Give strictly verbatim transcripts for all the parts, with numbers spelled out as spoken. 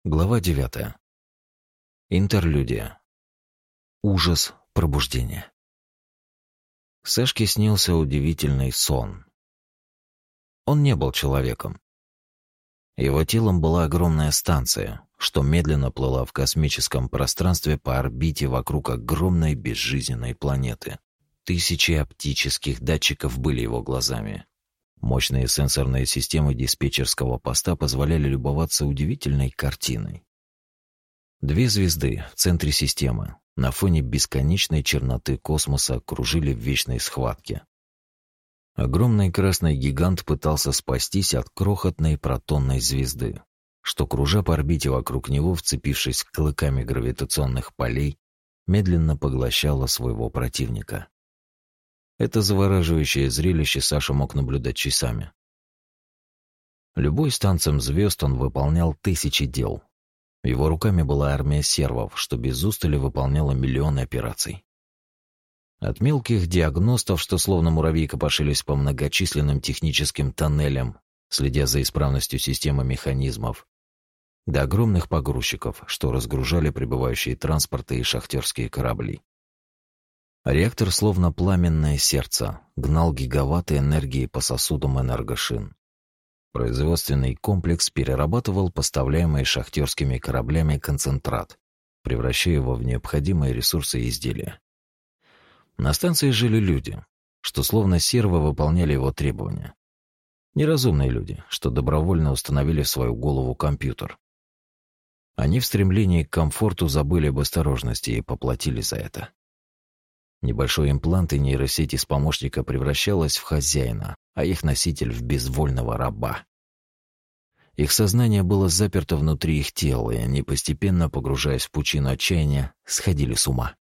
Глава девятая. Интерлюдия. Ужас пробуждения. Сашке снился удивительный сон. Он не был человеком. Его телом была огромная станция, что медленно плыла в космическом пространстве по орбите вокруг огромной безжизненной планеты. Тысячи оптических датчиков были его глазами. Мощные сенсорные системы диспетчерского поста позволяли любоваться удивительной картиной. Две звезды в центре системы на фоне бесконечной черноты космоса кружили в вечной схватке. Огромный красный гигант пытался спастись от крохотной протонной звезды, что, кружа по орбите вокруг него, вцепившись клыками гравитационных полей, медленно поглощала своего противника. Это завораживающее зрелище Саша мог наблюдать часами. Любой с танцем звезд он выполнял тысячи дел. Его руками была армия сервов, что без устали выполняла миллионы операций. От мелких диагностов, что словно муравьи копошились по многочисленным техническим тоннелям, следя за исправностью системы механизмов, до огромных погрузчиков, что разгружали прибывающие транспорты и шахтерские корабли. Реактор, словно пламенное сердце, гнал гигаватты энергии по сосудам энергошин. Производственный комплекс перерабатывал поставляемый шахтерскими кораблями концентрат, превращая его в необходимые ресурсы и изделия. На станции жили люди, что словно сервы выполняли его требования. Неразумные люди, что добровольно установили в свою голову компьютер. Они в стремлении к комфорту забыли об осторожности и поплатили за это. Небольшой имплант и нейросеть из помощника превращалась в хозяина, а их носитель в безвольного раба. Их сознание было заперто внутри их тел, и они, постепенно погружаясь в пучину отчаяния, сходили с ума.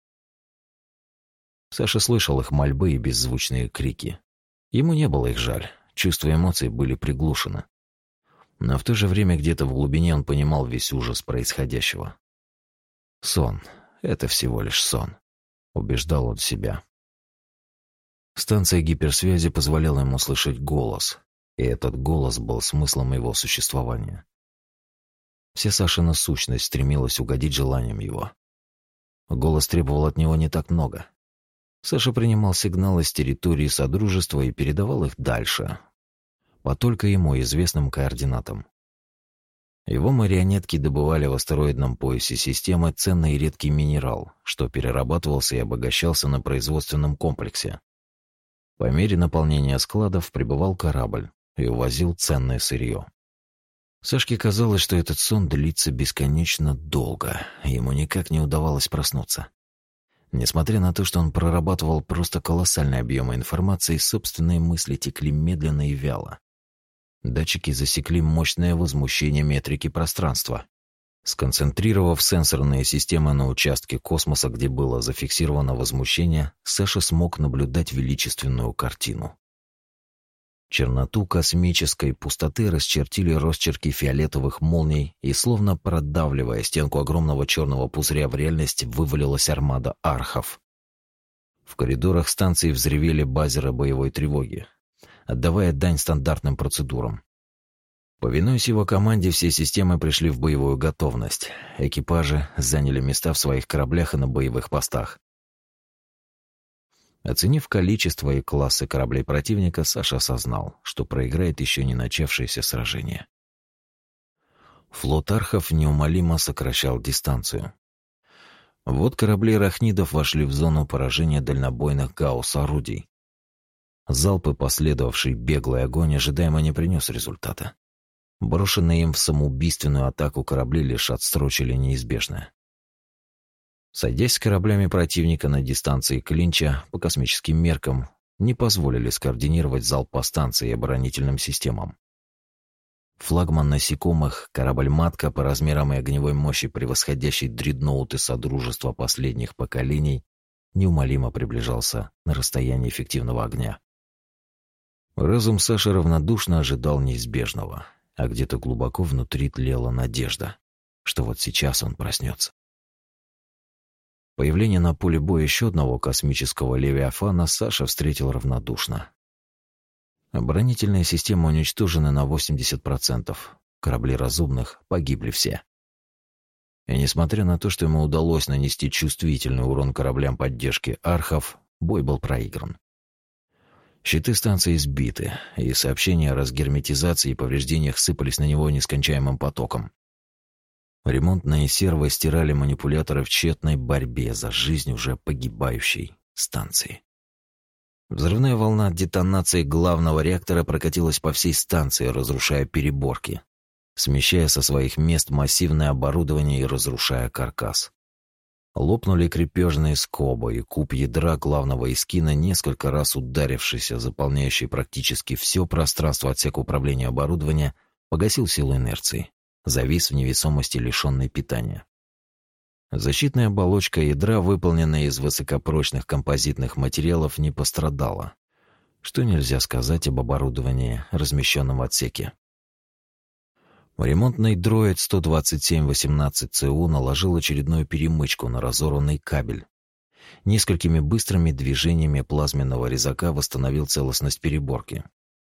Саша слышал их мольбы и беззвучные крики. Ему не было их жаль, чувства и эмоции были приглушены. Но в то же время где-то в глубине он понимал весь ужас происходящего. Сон — это всего лишь сон. Убеждал он себя. Станция гиперсвязи позволяла ему слышать голос, и этот голос был смыслом его существования. Вся Сашина сущность стремилась угодить желаниям его. Голос требовал от него не так много. Саша принимал сигналы с территории Содружества и передавал их дальше, по только ему известным координатам. Его марионетки добывали в астероидном поясе системы ценный и редкий минерал, что перерабатывался и обогащался на производственном комплексе. По мере наполнения складов прибывал корабль и увозил ценное сырье. Сашке казалось, что этот сон длится бесконечно долго, и ему никак не удавалось проснуться. Несмотря на то, что он прорабатывал просто колоссальные объемы информации, собственные мысли текли медленно и вяло. Датчики засекли мощное возмущение метрики пространства. Сконцентрировав сенсорные системы на участке космоса, где было зафиксировано возмущение, Саша смог наблюдать величественную картину. Черноту космической пустоты расчертили росчерки фиолетовых молний, и, словно продавливая стенку огромного черного пузыря, в реальность вывалилась армада архов. В коридорах станции взревели базеры боевой тревоги, отдавая дань стандартным процедурам. Повинуясь его команде, все системы пришли в боевую готовность. Экипажи заняли места в своих кораблях и на боевых постах. Оценив количество и классы кораблей противника, Саша осознал, что проиграет еще не начавшееся сражение. Флот архов неумолимо сокращал дистанцию. Вот корабли рахнидов вошли в зону поражения дальнобойных гаусс-орудий. Залпы, последовавший беглый огонь, ожидаемо не принес результата. Брошенные им в самоубийственную атаку корабли лишь отсрочили неизбежное. Сойдясь с кораблями противника на дистанции клинча, по космическим меркам, не позволили скоординировать залп по станции и оборонительным системам. Флагман насекомых, корабль-матка по размерам и огневой мощи, превосходящий дредноуты Содружества последних поколений, неумолимо приближался на расстояние эффективного огня. Разум Саши равнодушно ожидал неизбежного, а где-то глубоко внутри тлела надежда, что вот сейчас он проснется. Появление на поле боя еще одного космического левиафана Саша встретил равнодушно. Оборонительные системы уничтожены на восемьдесят процентов. Корабли разумных погибли все. И несмотря на то, что ему удалось нанести чувствительный урон кораблям поддержки архов, бой был проигран. Щиты станции сбиты, и сообщения о разгерметизации и повреждениях сыпались на него нескончаемым потоком. Ремонтные сервы стирали манипуляторы в тщетной борьбе за жизнь уже погибающей станции. Взрывная волна от детонации главного реактора прокатилась по всей станции, разрушая переборки, смещая со своих мест массивное оборудование и разрушая каркас. Лопнули крепежные скобы, и куб ядра главного эскина, несколько раз ударившийся, заполняющий практически все пространство отсека управления оборудования, погасил силу инерции, завис в невесомости, лишенной питания. Защитная оболочка ядра, выполненная из высокопрочных композитных материалов, не пострадала, что нельзя сказать об оборудовании, размещенном в отсеке. Ремонтный дроид сто двадцать семь восемнадцать ЦУ наложил очередную перемычку на разорванный кабель. Несколькими быстрыми движениями плазменного резака восстановил целостность переборки.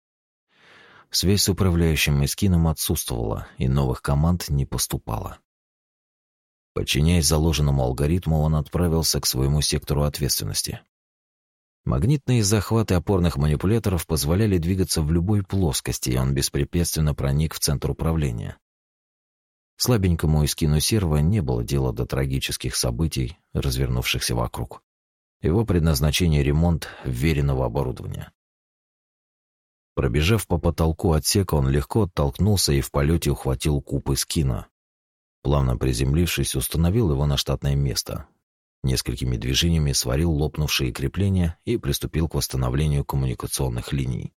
Связь с управляющим эскином отсутствовала, и новых команд не поступало. Подчиняясь заложенному алгоритму, он отправился к своему сектору ответственности. Магнитные захваты опорных манипуляторов позволяли двигаться в любой плоскости, и он беспрепятственно проник в центр управления. Слабенькому эскину серва не было дела до трагических событий, развернувшихся вокруг. Его предназначение — ремонт вверенного оборудования. Пробежав по потолку отсека, он легко оттолкнулся и в полете ухватил куб эскина. Плавно приземлившись, установил его на штатное место. Несколькими движениями сварил лопнувшие крепления и приступил к восстановлению коммуникационных линий.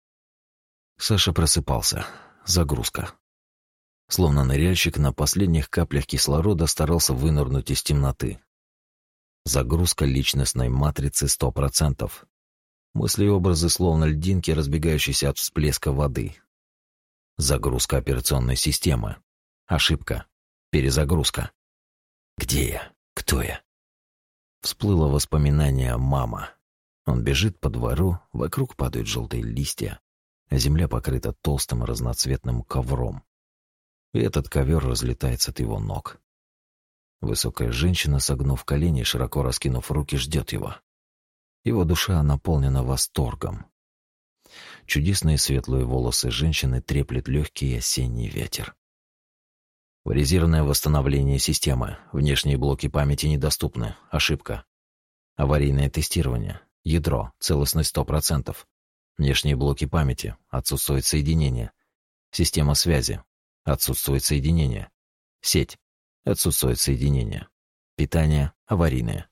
Саша просыпался. Загрузка. Словно ныряльщик на последних каплях кислорода старался вынырнуть из темноты. Загрузка личностной матрицы сто процентов. Мысли и образы словно льдинки, разбегающиеся от всплеска воды. Загрузка операционной системы. Ошибка. Перезагрузка. Где я? Кто я? Всплыло воспоминание «мама». Он бежит по двору, вокруг падают желтые листья, а земля покрыта толстым разноцветным ковром. И этот ковер разлетается от его ног. Высокая женщина, согнув колени и широко раскинув руки, ждет его. Его душа наполнена восторгом. Чудесные светлые волосы женщины треплет легкий осенний ветер. Резервное восстановление системы. Внешние блоки памяти недоступны. Ошибка. Аварийное тестирование. Ядро. Целостность сто процентов. Внешние блоки памяти. Отсутствует соединение. Система связи. Отсутствует соединение. Сеть. Отсутствует соединение. Питание. Аварийное.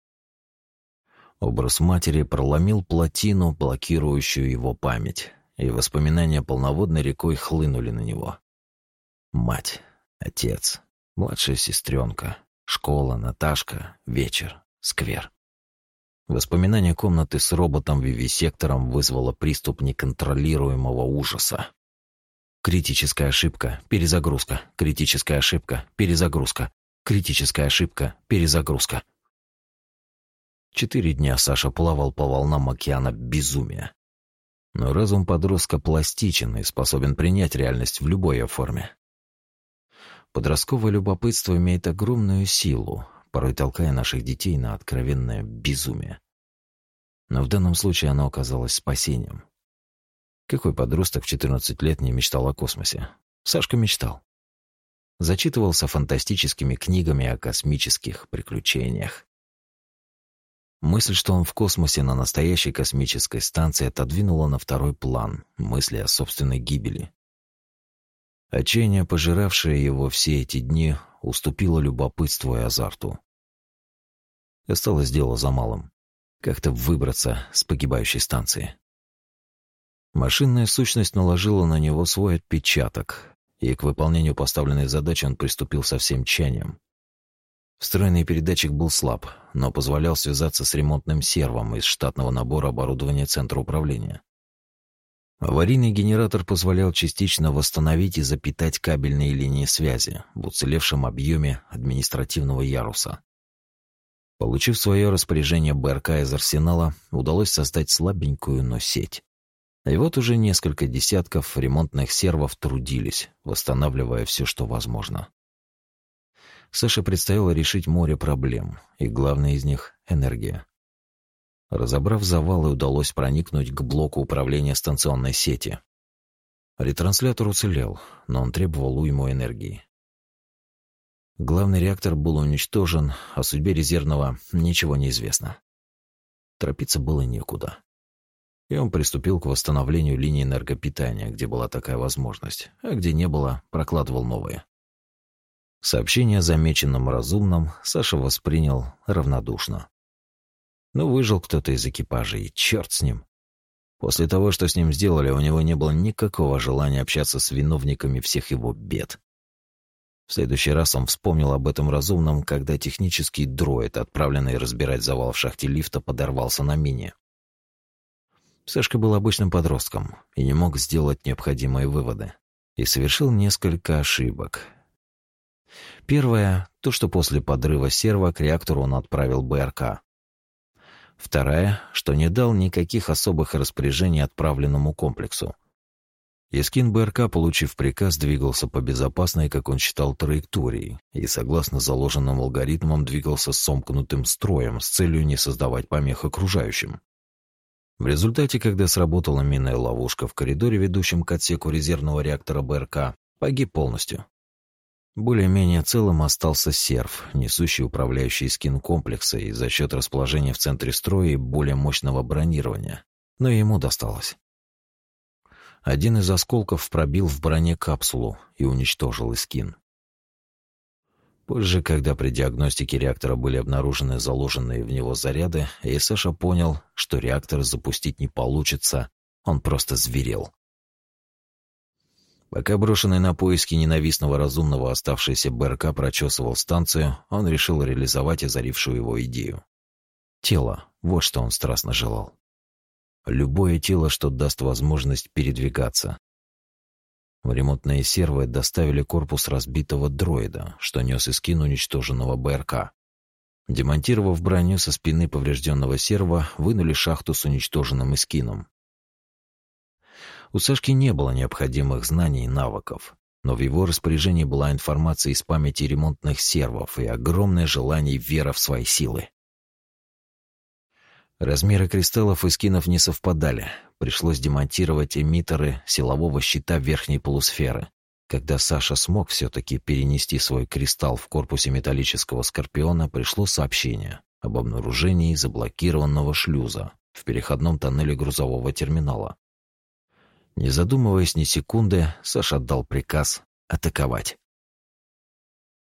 Образ матери проломил плотину, блокирующую его память, и воспоминания полноводной рекой хлынули на него. Мать. Отец, младшая сестренка, школа, Наташка, вечер, сквер. Воспоминание комнаты с роботом-вивисектором вызвало приступ неконтролируемого ужаса. Критическая ошибка, перезагрузка, критическая ошибка, перезагрузка, критическая ошибка, перезагрузка. Четыре дня Саша плавал по волнам океана безумия. Но разум подростка пластичен и способен принять реальность в любой ее форме. Подростковое любопытство имеет огромную силу, порой толкая наших детей на откровенное безумие. Но в данном случае оно оказалось спасением. Какой подросток в четырнадцать лет не мечтал о космосе? Сашка мечтал. Зачитывался фантастическими книгами о космических приключениях. Мысль, что он в космосе на настоящей космической станции, отодвинула на второй план мысли о собственной гибели. Отчаяние, пожиравшее его все эти дни, уступило любопытству и азарту. Осталось дело за малым — как-то выбраться с погибающей станции. Машинная сущность наложила на него свой отпечаток, и к выполнению поставленной задачи он приступил со всем тщанием. Встроенный передатчик был слаб, но позволял связаться с ремонтным сервом из штатного набора оборудования центра управления. Аварийный генератор позволял частично восстановить и запитать кабельные линии связи в уцелевшем объеме административного яруса. Получив в свое распоряжение БРК из арсенала, удалось создать слабенькую, но сеть. И вот уже несколько десятков ремонтных сервов трудились, восстанавливая все, что возможно. Саше предстояло решить море проблем, и главное из них — энергия. Разобрав завалы, удалось проникнуть к блоку управления станционной сети. Ретранслятор уцелел, но он требовал уйму энергии. Главный реактор был уничтожен, о судьбе резервного ничего не известно. Торопиться было некуда. И он приступил к восстановлению линии энергопитания, где была такая возможность, а где не было, прокладывал новые. Сообщение о замеченном разумном Саша воспринял равнодушно. Ну, выжил кто-то из экипажа, и черт с ним. После того, что с ним сделали, у него не было никакого желания общаться с виновниками всех его бед. В следующий раз он вспомнил об этом разумном, когда технический дроид, отправленный разбирать завал в шахте лифта, подорвался на мине. Сашка был обычным подростком и не мог сделать необходимые выводы. И совершил несколько ошибок. Первая — то, что после подрыва серва к реактору он отправил БРК. Вторая, что не дал никаких особых распоряжений отправленному комплексу. Искин БРК, получив приказ, двигался по безопасной, как он считал, траектории и, согласно заложенным алгоритмам, двигался сомкнутым строем с целью не создавать помех окружающим. В результате, когда сработала минная ловушка в коридоре, ведущем к отсеку резервного реактора БРК, погиб полностью. Более-менее целым остался серв, несущий управляющий скин комплекса, и за счет расположения в центре строя и более мощного бронирования. Но ему досталось. Один из осколков пробил в броне капсулу и уничтожил искин. Позже, когда при диагностике реактора были обнаружены заложенные в него заряды, и Саша понял, что реактор запустить не получится, он просто зверел. Пока брошенный на поиски ненавистного разумного оставшийся БРК прочесывал станцию, он решил реализовать озарившую его идею. Тело — вот что он страстно желал. Любое тело, что даст возможность передвигаться. В ремонтные сервы доставили корпус разбитого дроида, что нес искин уничтоженного БРК. Демонтировав броню со спины поврежденного серва, вынули шахту с уничтоженным искином. У Сашки не было необходимых знаний и навыков, но в его распоряжении была информация из памяти ремонтных сервов и огромное желание и вера в свои силы. Размеры кристаллов и скинов не совпадали. Пришлось демонтировать эмиттеры силового щита верхней полусферы. Когда Саша смог все-таки перенести свой кристалл в корпусе металлического скорпиона, пришло сообщение об обнаружении заблокированного шлюза в переходном тоннеле грузового терминала. Не задумываясь ни секунды, Саша отдал приказ атаковать.